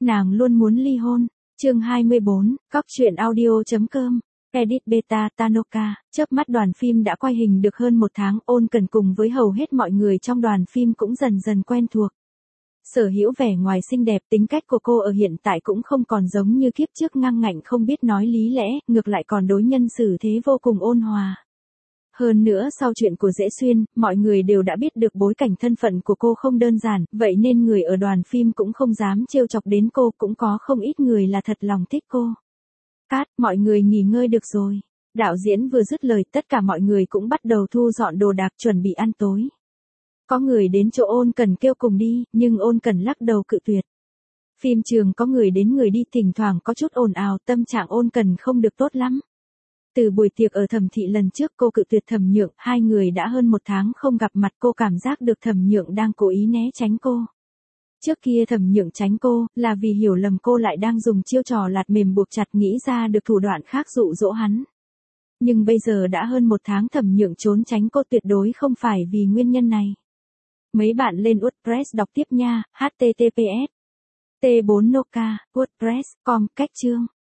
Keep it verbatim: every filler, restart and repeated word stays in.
nàng luôn muốn ly hôn. Chương hai mươi bốn, Cóc truyện audio.com. Edit Beta Tanoka, chớp mắt đoàn phim đã quay hình được hơn một tháng, Ôn Cần cùng với hầu hết mọi người trong đoàn phim cũng dần dần quen thuộc. Sở hữu vẻ ngoài xinh đẹp, tính cách của cô ở hiện tại cũng không còn giống như kiếp trước ngang ngạnh không biết nói lý lẽ, ngược lại còn đối nhân xử thế vô cùng ôn hòa. Hơn nữa sau chuyện của Dễ Xuyên, mọi người đều đã biết được bối cảnh thân phận của cô không đơn giản, vậy nên người ở đoàn phim cũng không dám trêu chọc đến cô, cũng có không ít người là thật lòng thích cô. Cát, mọi người nghỉ ngơi được rồi. Đạo diễn vừa dứt lời, tất cả mọi người cũng bắt đầu thu dọn đồ đạc chuẩn bị ăn tối. Có người đến chỗ Ôn Cần kêu cùng đi, nhưng Ôn Cần lắc đầu cự tuyệt. Phim trường có người đến người đi, thỉnh thoảng có chút ồn ào, tâm trạng Ôn Cần không được tốt lắm. Từ buổi tiệc ở Thẩm Thị lần trước cô cự tuyệt Thẩm Nhượng, hai người đã hơn một tháng không gặp mặt, cô cảm giác được Thẩm Nhượng đang cố ý né tránh cô. Trước kia Thẩm Nhượng tránh cô, là vì hiểu lầm cô lại đang dùng chiêu trò lạt mềm buộc chặt, nghĩ ra được thủ đoạn khác dụ dỗ hắn. Nhưng bây giờ đã hơn một tháng Thẩm Nhượng trốn tránh cô, tuyệt đối không phải vì nguyên nhân này. Mấy bạn lên WordPress đọc tiếp nha, h t t p s. T bốn Noka, WordPress, com, cách chương.